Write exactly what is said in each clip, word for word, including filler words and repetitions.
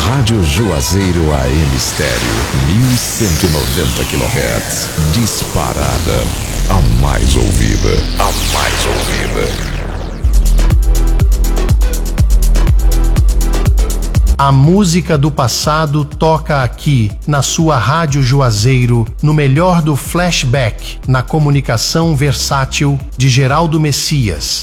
Rádio Juazeiro A M Estéreo, mil cento e noventa quilohertz. Disparada, a mais ouvida, a mais ouvida. A música do passado toca aqui, na sua Rádio Juazeiro, no melhor do flashback, na comunicação versátil de Geraldo Messias.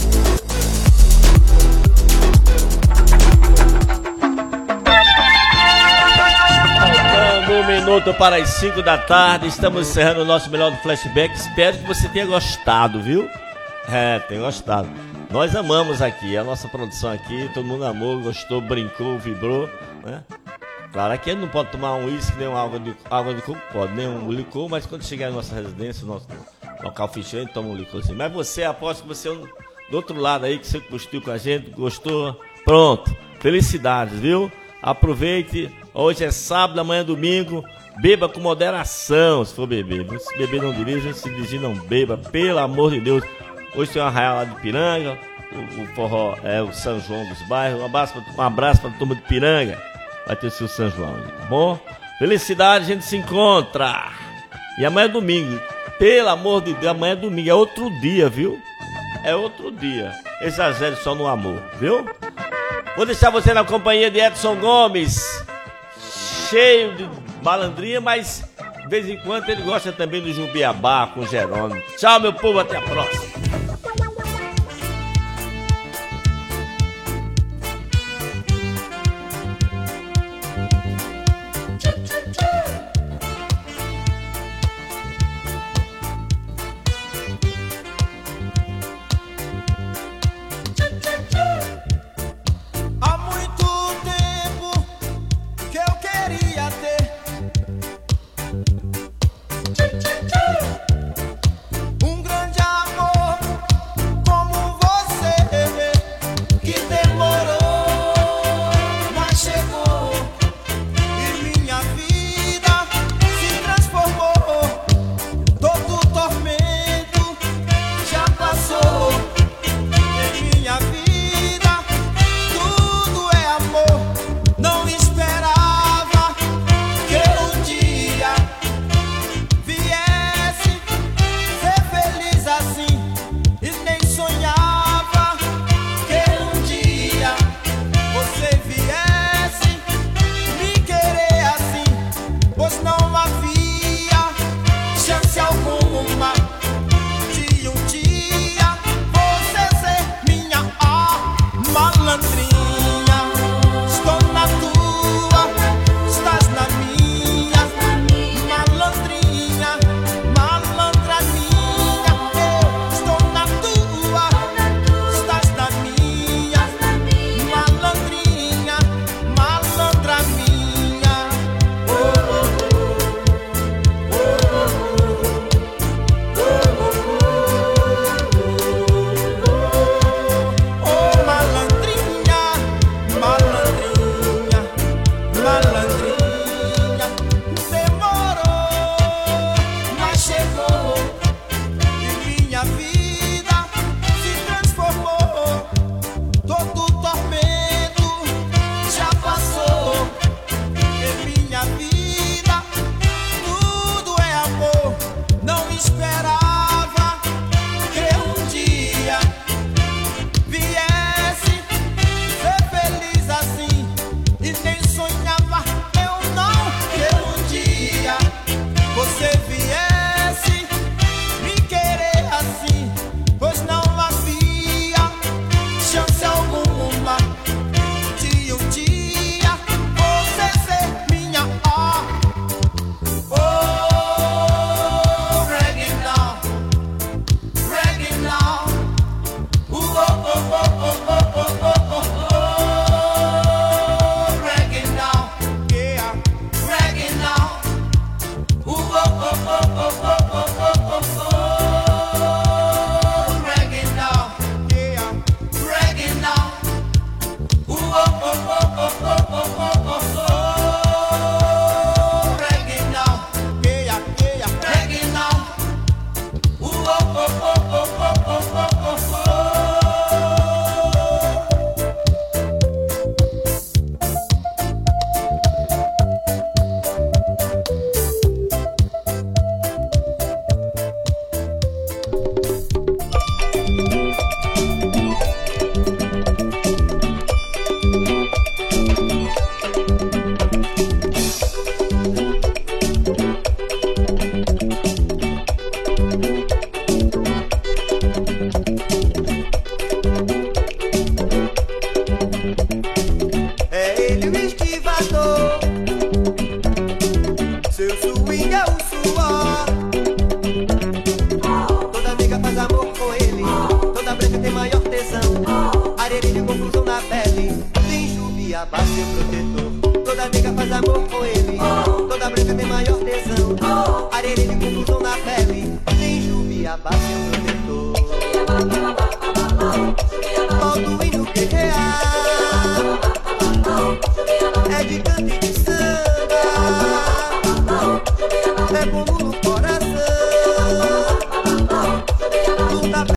Faltando um minuto para as cinco da tarde, estamos encerrando o nosso melhor do flashback. Espero que você tenha gostado, viu? É, tenha gostado. Nós amamos aqui, a nossa produção aqui, todo mundo amou, gostou, brincou, vibrou, né? Claro, aqui não pode tomar um uísque, nem uma água de, água de coco, pode, nem um licor, mas quando chegar na nossa residência, no nosso local fechado, toma um licorzinho. Mas você, aposto que você é do outro lado aí, que você curtiu com a gente, gostou, pronto, felicidades, viu? Aproveite, hoje é sábado, amanhã é domingo, beba com moderação, se for beber. Se beber não dirija, se dirigir não beba, pelo amor de Deus. Hoje tem uma arraial lá de Piranga, o, o forró é o São João dos bairros. Um abraço, um abraço para a turma de Piranga. Vai ter o seu São João, tá bom? Felicidade, a gente se encontra. E amanhã é domingo. Pelo amor de Deus, amanhã é domingo. É outro dia, viu? É outro dia. Exagere só no amor, viu? Vou deixar você na companhia de Edson Gomes, cheio de malandrinha, mas de vez em quando ele gosta também do Jumbiabá com Jerônimo. Tchau, meu povo, até a próxima. Jubiabá seu protetor. Toda amiga faz amor com ele, toda branca tem maior tesão. Arerê de confusão na pele, tem Jubiabá seu protetor. Balduíno guerrear,